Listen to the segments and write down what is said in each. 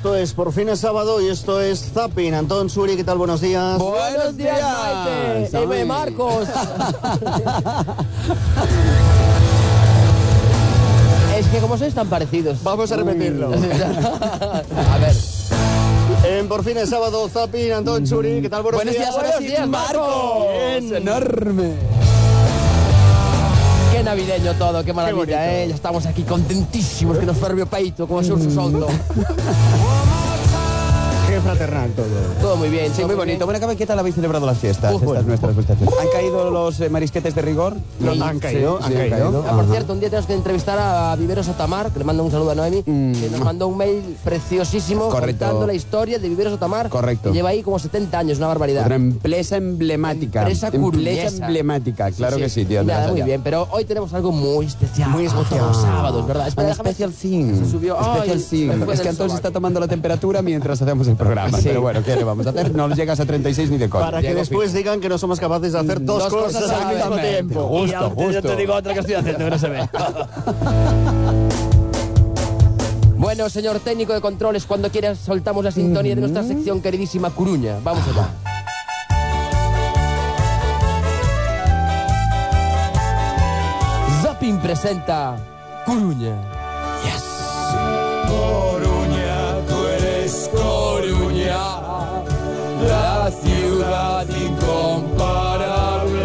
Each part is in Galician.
Esto es Por fin es sábado y esto es Zapping. Antón Suri, ¿qué tal? Buenos días. Buenos días, Maite. Eve Marcos. Es que como sois tan parecidos. Vamos a repetirlo. A ver. En Por fin es sábado, Zapping, Antón Suri, ¿qué tal? Buenos días. Buenos días, Marcos. Bien. Enorme. Qué navideño todo, qué maravilla, Ya estamos aquí contentísimos, que nos ferve o peito, como se urso soldo. Qué fraternal todo. Todo muy bien, Sí, muy bonito. Bueno, ¿qué tal habéis celebrado las fiestas? Bueno. Estas nuestras felicitaciones. ¿Han caído los marisquetes de rigor? Han caído. Sí, han caído. Por cierto, un día tenemos que entrevistar a Viveros Otamar, que le mando un saludo a Noemi, que nos mandó un mail preciosísimo. Correcto. Contando la historia de Viveros Otamar. Correcto. Que lleva ahí como 70 años, una barbaridad. Otra empresa emblemática. Empresa coruñesa. Empresa emblemática, claro que sí, tío. Nada, muy bien, pero hoy tenemos algo muy especial. Muy especial. Los sábados, ¿verdad? Un especial thing. Se subió. Especial Ay, thing. me fue Es que del Antón se sobaco. está tomando la temperatura mientras hacemos el programa. Sí. Pero bueno, ¿qué le vamos a hacer? No llegas a 36 ni de coña. Para que Diego después digan que no somos capaces de hacer dos cosas al mismo exactamente. tiempo. Justo, justo. Yo te digo otra que estoy haciendo que no se ve. Bueno, señor técnico de controles, cuando quieras soltamos la sintonía de nuestra sección queridísima Coruña. Vamos allá. Zapping presenta Coruña. Coruña, tú eres Coruña, la ciudad incomparable.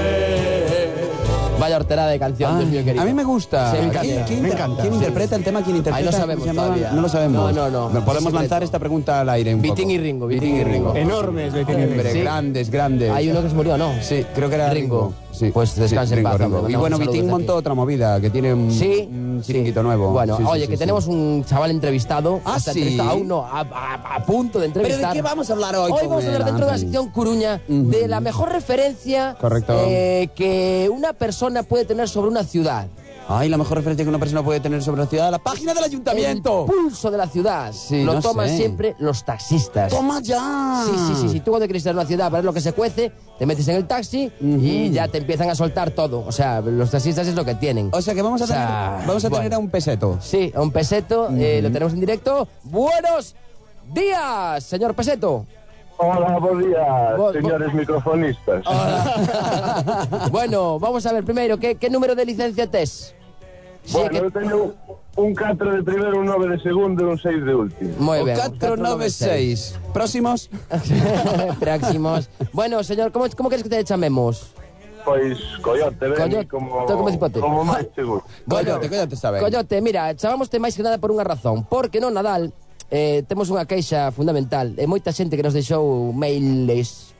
Vaya horterada de canción, Dios mío querido. A mí me gusta. Sí, me encanta. ¿Quién Me encanta. ¿Quién interpreta el tema? ¿Quién interpreta? Ahí no sabemos ¿Cómo se llamaba? todavía. No lo sabemos. No. Podemos Es lanzar secreto. esta pregunta al aire un poco. Vitín y Ringo, Vitín y Ringo. Enormes, Hombre, Sí. grandes. Hay uno que se murió, ¿no? Sí, creo que era Ringo. Sí. Pues descanse en Ringo, paz, Ringo. hombre. Y bueno, Mandamos Vitín saludos montó aquí. otra movida que tiene un Sí. chiringuito nuevo. Bueno, Sí, oye, sí, que sí. tenemos un chaval entrevistado. ¿Ah, Está sí? entrevistado, aún no, a punto de ¿Pero entrevistar. de qué vamos a hablar hoy? Hoy con vamos a hablar él, dentro de la Ángel? sección Coruña de la mejor referencia Correcto. que una persona puede tener sobre una ciudad. Ay, la mejor referencia que una persona puede tener sobre la ciudad, la página del ayuntamiento. El pulso de la ciudad. Sí, lo no toman sé. siempre los taxistas. ¡Toma ya! Sí. Tú cuando quieres ir a una ciudad para ver lo que se cuece, te metes en el taxi y ya te empiezan a soltar todo. O sea, los taxistas es lo que tienen. O sea que vamos a tener bueno. a un peseto. Sí, a un Peseto, lo tenemos en directo. ¡Buenos días, señor Peseto! Hola, buenos días, Bo- señores microfonistas. Bueno, vamos a ver primero, ¿qué número de licencia tes? Sí, Bueno, que- eu teño un 4 de primeiro, un 9 de segundo e un 6 de último. Muy O bien. 496. Próximos. Próximos. Bueno, señor, ¿cómo quieres que te chamemos? Pois Coyote, ven, Coyote, como cipote. como máis seguro. Coyote está ben. Coyote, mira, chamámoste máis que nada por unha razón. Porque no Nadal temos unha queixa fundamental. E moita xente que nos deixou mails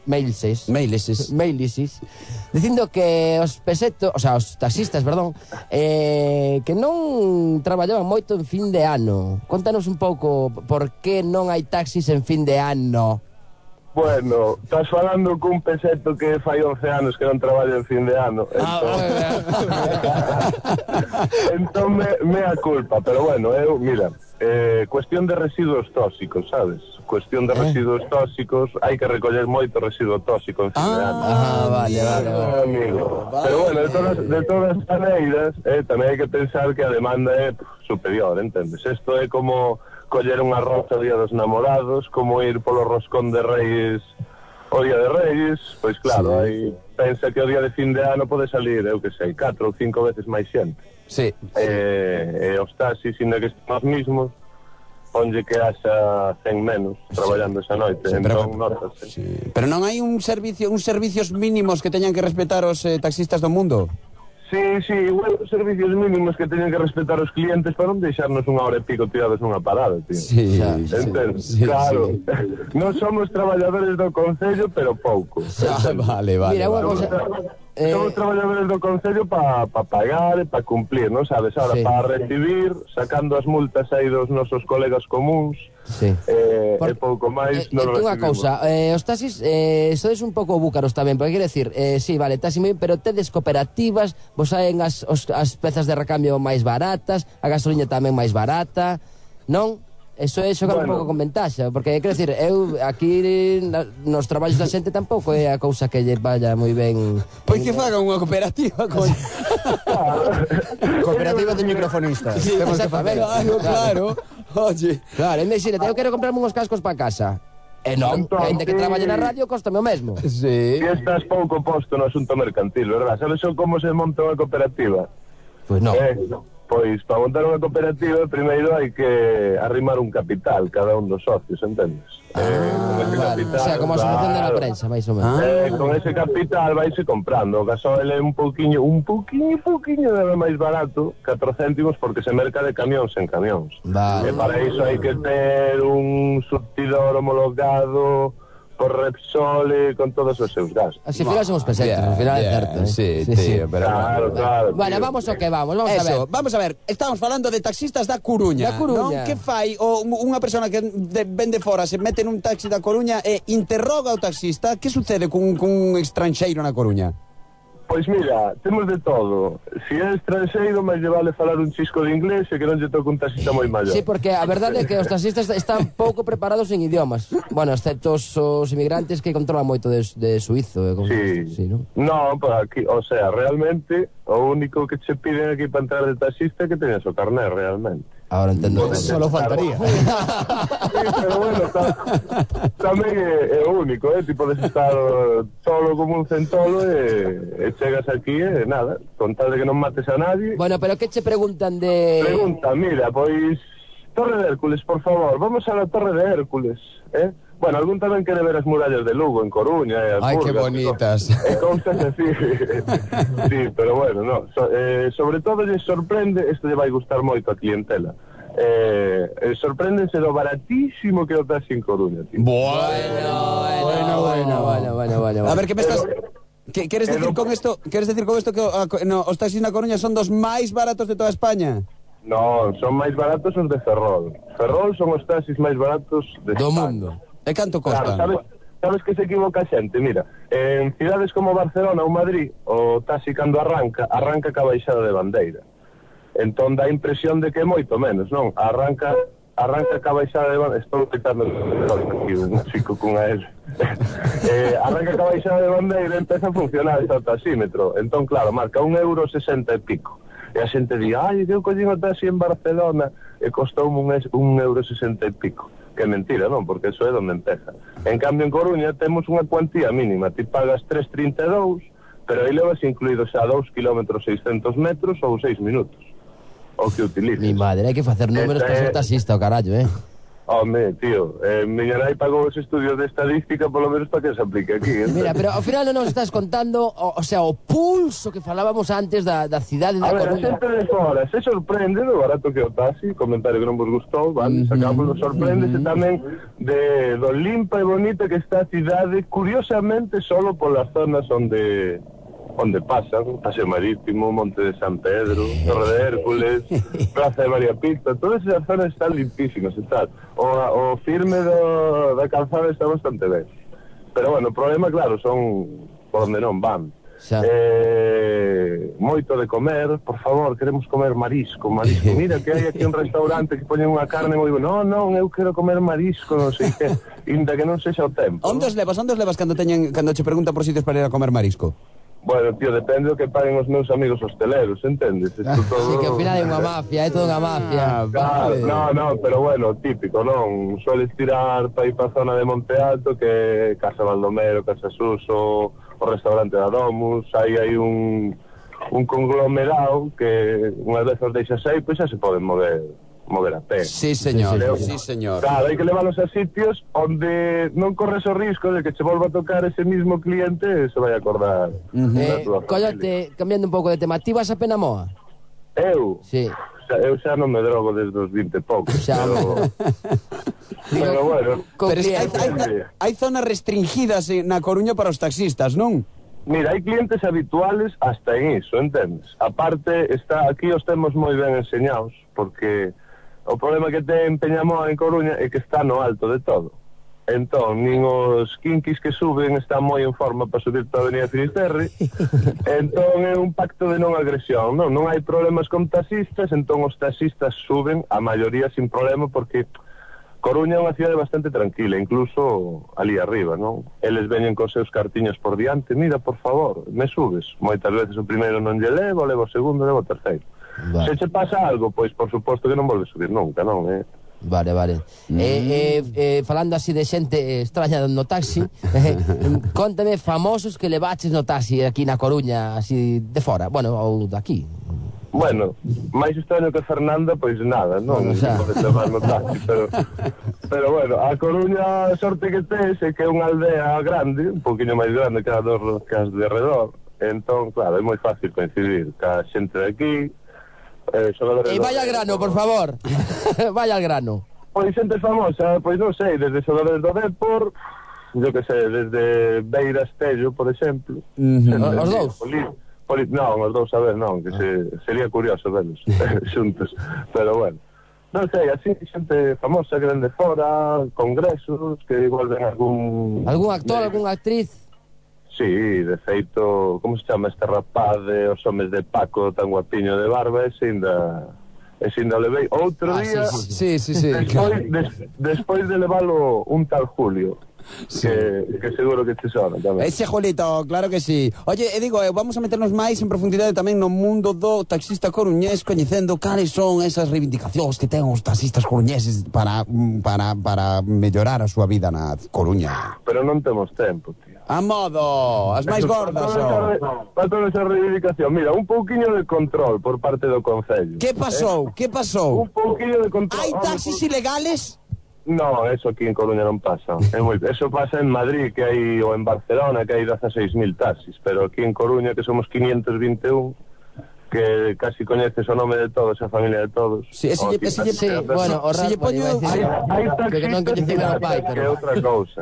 dicindo que os pesetos, o sea, os taxistas, perdón, que non traballaban moito en fin de ano. Contanos un pouco por que non hai taxis en fin de ano. Bueno, estás falando cun peseto que fai 11 anos que non traballa en fin de ano. Entón mea culpa, pero bueno, mira, cuestión de residuos tóxicos, sabes? Cuestión de residuos tóxicos, hai que recoller moito residuo tóxico en fin de ano. Vale. Amigo. Pero bueno, de todas maneiras, tamén hai que pensar que a demanda é superior, entendes? Isto é como coller unha rosa o día dos namorados, como ir polo roscón de Reis o día de Reis, pois claro, aí pensa que o día de fin de ano pode salir, eu que sei, 4 ou 5 veces máis xente. Sí. E os taxis, ainda que estén os mismos, onde que haxa 100 menos traballando esa noite, entón notase. Sí. Pero non hai uns servicios mínimos que teñan que respetar os taxistas do mundo? Sí, igual os servicios mínimos que teñen que respetar os clientes para non deixarnos unha hora e pico tirados nunha parada, tío. Sí. Entendes? Sí, claro. sí. Non somos traballadores do Concello, pero pouco. Vale. Mira, unha vale. cosa... Somos traballadores do Concello para pagar e para cumplir, non sabes? Ahora, Sí. para recibir, sacando as multas aí dos nosos colegas comuns, Sí. e pouco máis non Unha recibimos. cousa, os taxis sois un pouco búcaros tamén, porque quero decir, sí, vale, taxi moi, pero tedes cooperativas, vos saen as pezas de recambio máis baratas, a gasolina tamén máis barata, non? Eso é xogar un pouco con ventaxa, porque, quero dicir, eu aquí nos traballos da xente tampouco é a cousa que lle vaya moi ben. Pois que fagan unha cooperativa con... Cooperativa de microfonistas. Sí, Temos que facer. Claro. Oye. Claro, imagínate, eu quero comprarme uns cascos para casa. E non, Entón, ainda que traballe na radio, cóstame o mesmo. Sí. E estás pouco posto no asunto mercantil, verdad? Sabes como se monta unha cooperativa? Pois non. Pois, para montar unha cooperativa, primeiro hai que arrimar un capital, cada un dos socios, entendes? Con ese Vale. capital, O sea, como a asociación de la claro. prensa, máis ou menos. Con ese capital vaise comprando. O gasoil é un pouquiño nada máis barato, 4 céntimos, porque se merca de camións en camións. Vale. E para iso hai que ter un surtidor homologado por Repsol con todos os seus gastos. Así final son os pesetos, ao final é certo. Sí, tío, pero... Claro. Bueno, tío. vamos ao que vamos a ver. Eso, vamos a ver, estamos falando de taxistas da Coruña. Da Coruña. Non? Que fai unha persona que ven de fora, se mete nun taxi da Coruña e interroga o taxista? Que sucede cun estranxeiro na Coruña? Pois mira, temos de todo. Si é estranxeiro, máis lle vale falar un chisco de inglés e que non lle toque un taxista moi maior. Sí, porque a verdade é que os taxistas están pouco preparados en idiomas. Bueno, excepto os inmigrantes que controlan moito de suizo. Sí. ¿no? No, pues aquí, o sea, realmente o único que che piden aquí para entrar de taxista é que teñas o carné, realmente. Ahora entendo. Solo faltaría. Sí, pero bueno, tamén é o único, ti podes estar solo como un centolo e chegas aquí e nada, con tal de que non mates a nadie. Bueno, pero que che preguntan de... Pregunta, mira, pois Torre de Hércules, por favor, vamos a la Torre de Hércules, Bueno, algún tamén quere ver as murallas de Lugo en Coruña e as Ai, que Burgas, bonitas. E cousas así. Sí, pero bueno, no. Sobre todo lle sorprende, isto lle vai gustar moito a clientela. Sorpréndense do baratísimo que o taxi en Coruña, tío. Bueno. A ver, que me estás... Queres decir con esto que os taxis na Coruña son dos máis baratos de toda España? No, son máis baratos os de Ferrol. Ferrol son os taxis máis baratos de Do España. mundo. E canto costa? Claro, sabes que se equivoca a xente? Mira, en cidades como Barcelona ou Madrid, o taxi cando arranca ca baixada de bandeira. Entón dá a impresión de que é moito menos, non? Arranca ca baixada de bandeira. Estou gritando aquí un chico cunha L. Arranca ca baixada de bandeira e empeza a funcionar ese taxímetro. Entón, claro, marca €1,60 e pico. E a xente di, ai, eu collín o taxi en Barcelona e costoume €1,60 e pico. Que é mentira, non? Porque eso é onde empeza. En cambio, en Coruña temos unha cuantía mínima. Ti pagas 3,32, pero aí levas incluídos xa 2 km 600 metros ou 6 minutos. O que utilices. Mi madre, hai que facer números para ser taxista, o carallo, Home, tío, miña nai pagou os estudios de estadística polo menos para que se aplique aquí. Mira, pero ao final non nos estás contando o sea, o pulso que falábamos antes da cidade da A ver, a Coruña. xente de fora se sorprende do barato que o taxi, comentario que non vos gustou, vale, sacámoslo, sorpréndese tamén do limpa e bonita que está a cidade, curiosamente solo polas zonas onde pasan, Paseo Marítimo, Monte de San Pedro, Torre de Hércules, Praza de María Pita, todas esas zonas están limpísimas e tal. O firme da calzada está bastante ben. Pero bueno, o problema, claro, son por onde non van. Xa. Moito de comer, por favor, queremos comer marisco. Mira que hai aquí un restaurante que poñen unha carne moi boa. Non, eu quero comer marisco, non sei que, inda que non sexa o tempo. Onde os levas cando che preguntan por sitios para ir a comer marisco? Bueno, tío, depende do que paguen os meus amigos hosteleros, entendes? Isto todo... Sí, que ao final é unha mafia, é toda unha mafia. Claro, no, pero bueno, típico, non? Sueles tirar para ir para a zona de Monte Alto, que é Casa Baldomero, Casa Suso, o restaurante da Domus, aí hai un conglomerado que unhas veces os deixas aí, pois xa se poden mover a pé. Sí, señor. Sí, señor. Claro, hai que leválos a sitios onde non corres o risco de que che volva a tocar ese mismo cliente e se vai a acordar da tua familia. Collate, cambiando un pouco de tema, ti vas a Penamoa? Eu? Sí. Eu xa non me drogo desde os 20 e poucos. Xa. Pero bueno. Pero hai zonas restringidas na Coruña para os taxistas, non? Mira, hai clientes habituales hasta en iso, entendes? A parte, aquí os temos moi ben enseñados, porque o problema que ten Peñamoa en Coruña é que está no alto de todo. Entón, nin os kinkis que suben están moi en forma para subir toda a Avenida Finisterre. Entón, é un pacto de non agresión, non hai problemas con taxistas, entón os taxistas suben a maioría sin problema, porque Coruña é unha cidade bastante tranquila, incluso ali arriba, non? Eles veñen cos seus cartiños por diante, mira, por favor, me subes. Moitas veces o primeiro non lle levo o segundo, levo o terceiro. Vale. Se che pasa algo, pois por suposto que non volves subir nunca, non? Vale. Falando así de xente extraña no taxi, contame famosos que levaches no taxi aquí na Coruña, así de fora, bueno, ou daqui. Bueno, máis extraño que Fernanda, pois nada, non? Bueno, xa. Podes levar no taxi, pero bueno, a Coruña a sorte que tes é que é unha aldea grande, un poquinho máis grande que as de alrededor, entón, claro, é moi fácil coincidir ca xente de aquí, xogadores... Vaya al grano, por favor. Vaya al grano. Pois xente famosa, pois non sei, desde xogadores do Depor, yo que sei, desde Beira Estello, por exemplo. Os dous? Non, os dous, a ver, non, que sería curioso verlos xuntos, pero bueno. Non sei, así, xente famosa que ven de fora, congresos, que igual ven algún... Algún actor, algunha actriz? Sí, de feito, como se chama este rapaz de Os Homes de Paco, tan guapiño de barba, ese ainda levei outro día, Sí. despois de levalo un tal Julio, que seguro que te sona tamén. Ese Jolito, claro que sí. Oye, digo, vamos a meternos máis en profundidade tamén no mundo do taxista coruñés, coñecendo cales son esas reivindicacións que ten os taxistas coruñeses para mellorar a súa vida na Coruña. Pero non temos tempo, tío. A modo, as máis gordas, Para toda esa reivindicación. Mira, un pouquiño de control por parte do Concello. Que pasou? Que pasou? Un pouquiño de control. Hai taxis ilegales? No, eso aquí en Coruña non pasa. Eso pasa en Madrid, que hai, ou en Barcelona, que hai 16.000 taxis, pero aquí en Coruña, que somos 521, que casi coñeces o nome de todos, a familia de todos. Sí, bueno, o se lle poño... Hai que non coñecía o pai, que é pero... outra cousa.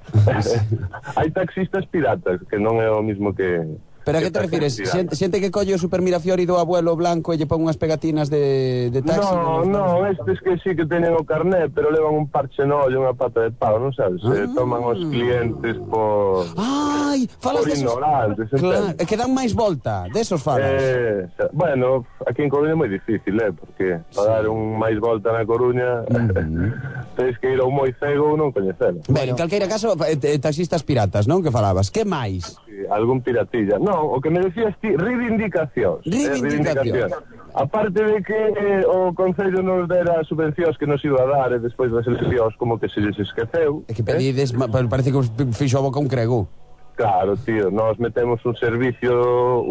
Hai taxistas piratas, que non é o mismo que... Pero a que te refires? Xente que colle o Super Mirafiori do abuelo blanco e lle pon unhas pegatinas de taxi? No, estes que sí que teñen o carné, pero levan un parche no ollo, unha pata de pau, non sabes? Toman os clientes por... Ai, falas por desos... ignorantes, Claro, que dan máis volta, desos falas. Bueno, aquí en Coruña é moi difícil, porque para dar un máis volta na Coruña tens que ir ao moi cego ou non coñecelo. Ben, en calqueira caso, taxistas piratas, non? Que falabas. Que máis? Algún piratilla. Non, o que me decías ti, reivindicacións. Reivindicacións. Aparte de que o Concello nos dera subvencións que nos iba a dar e despois das eleccións como que se lles esqueceu. É que pedides, parece que os fixo a boca un crego. Claro, tío, nós metemos un servicio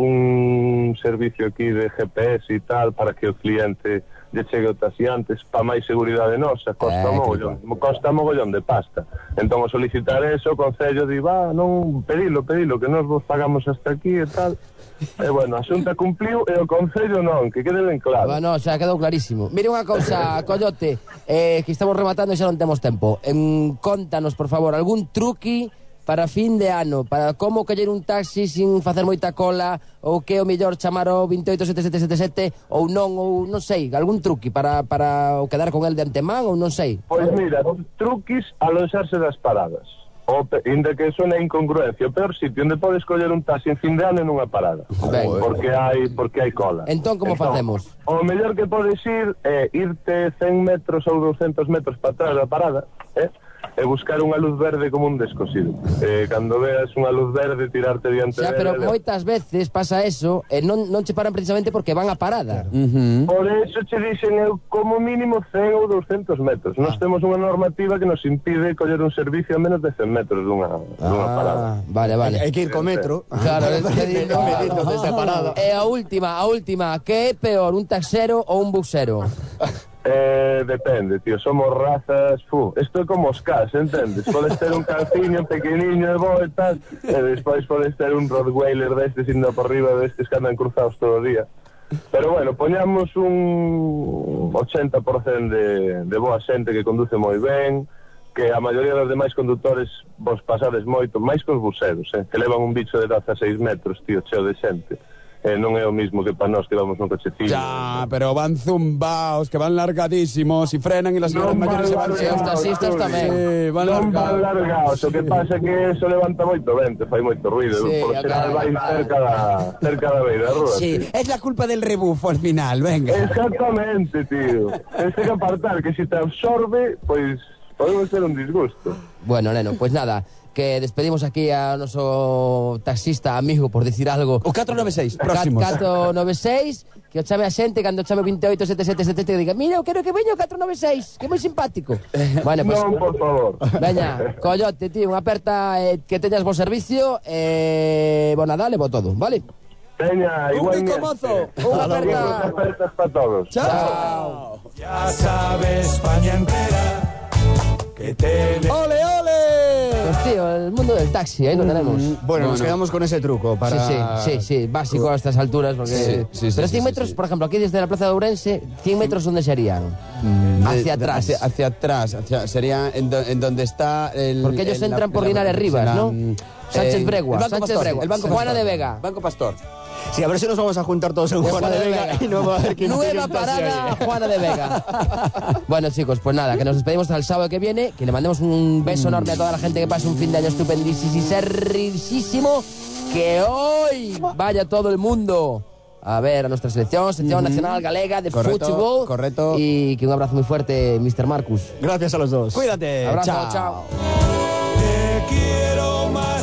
aquí de GPS e tal para que o cliente lle chegue o taxi antes para máis seguridade nosa, costa mogollón de pasta. Entón, ao solicitar eso, o Concello di, non, pedilo, que nós vos pagamos hasta aquí e tal. E bueno, a Xunta cumpliu e o Concello non, que quede ben claro. Bueno, xa quedou clarísimo. Mire unha cousa, Coyote, que estamos rematando e xa non temos tempo. Contanos, por favor, algún truqui para fin de ano, para como coller un taxi sin facer moita cola, ou que o mellor chamar o 287777 ou non sei, algún truqui para o quedar con el de antemán ou non sei. Pois mira, truquis aloxarse das paradas. Inda que suena incongruencia, o peor sitio onde podes coller un taxi en fin de ano é nunha parada. Porque hai cola. Entón, como facemos? O mellor que podes ir é irte 100 metros ou 200 metros para atrás da parada, e buscar unha luz verde como un descosido. Cando veas unha luz verde, tirarte diante xa, pero moitas veces pasa eso e non che paran precisamente porque van a parada. Por eso che dixen eu como mínimo 100 ou 200 metros. Nós temos unha normativa que nos impide coller un servicio a menos de 100 metros dunha parada. Vale. Hai que ir co metro. Claro, medindo desde a parada. E a última, que é peor, un taxero ou un buxero? Depende, tío, somos razas, isto é como os cas, entendes? Podes ter un canciño pequeniño e bo e tal, e despois podes ter un Rottweiler destes indo por riba destes que andan cruzados todo o día. Pero bueno, poñamos un 80% de boa xente que conduce moi ben, que a maioría dos demais condutores vos pasades moito, máis cos buseros, que levan un bicho de 16 metros, tío, cheo de xente. non é o mismo que para nós que vamos no cochecillo. Ya, pero van zumbaos, que van largadísimos, y frenan y las señoras Non mayores se van... van Sí, os taxistas tamén. Sí, van Non van largados. largados, o que pasa é que eso levanta moito vento, fai moito ruido, Sí, por xeral vai claro. cerca da beira da rúa. Sí, es la culpa del rebufo al final, venga. Exactamente, tío. Tens que apartar, que se te absorbe, pois podemos ter un disgusto. Bueno, neno, pues nada, que despedimos aquí a noso taxista amigo, por decir algo. O 496, próximos. 496, que o chame a xente cando chame 287777 que diga, mira, eu quero que veña o 496, que é moi simpático. Bueno, pues, Non, por favor. veña, collote, tío, unha aperta, que teñas bo servicio, bo Nadal e bo todo, vale? Teña, Un igual rico mozo. Unha aperta. apertas para todos. Chao. Ya sabe España entera que tele... ¡Ole, ole! Pues tío, el mundo del taxi, ahí lo tenemos. Bueno, nos quedamos con ese truco para... Sí, básico a estas alturas, porque... Sí, Pero 100 sí, metros, sí. por ejemplo, aquí desde la plaza de Ourense, 100 metros, ¿dónde serían? Hacia atrás. Hacia atrás, sería en donde está el... Porque ellos entran por Linares Rivas, ¿no? Sánchez Bregua, el Banco Sánchez Pastor, Bregua. el Banco Juana Pastor. de Vega. Banco Pastor. Sí, a ver si nos vamos a juntar todos en Juana de Vega y no va a haber quien tire Nueva el taxi parada, ahí. Juana de Vega. Bueno, chicos, pues nada, que nos despedimos hasta el sábado que viene, que le mandemos un beso enorme a toda la gente que pase un fin de año estupendísimo, que hoy vaya todo el mundo a ver a nuestra selección nacional galega de Correcto, fútbol. correcto. Y que un abrazo muy fuerte, Mr. Marcus. Gracias a los dos. Cuídate. Abrazo, Chao. chao. Te quiero más.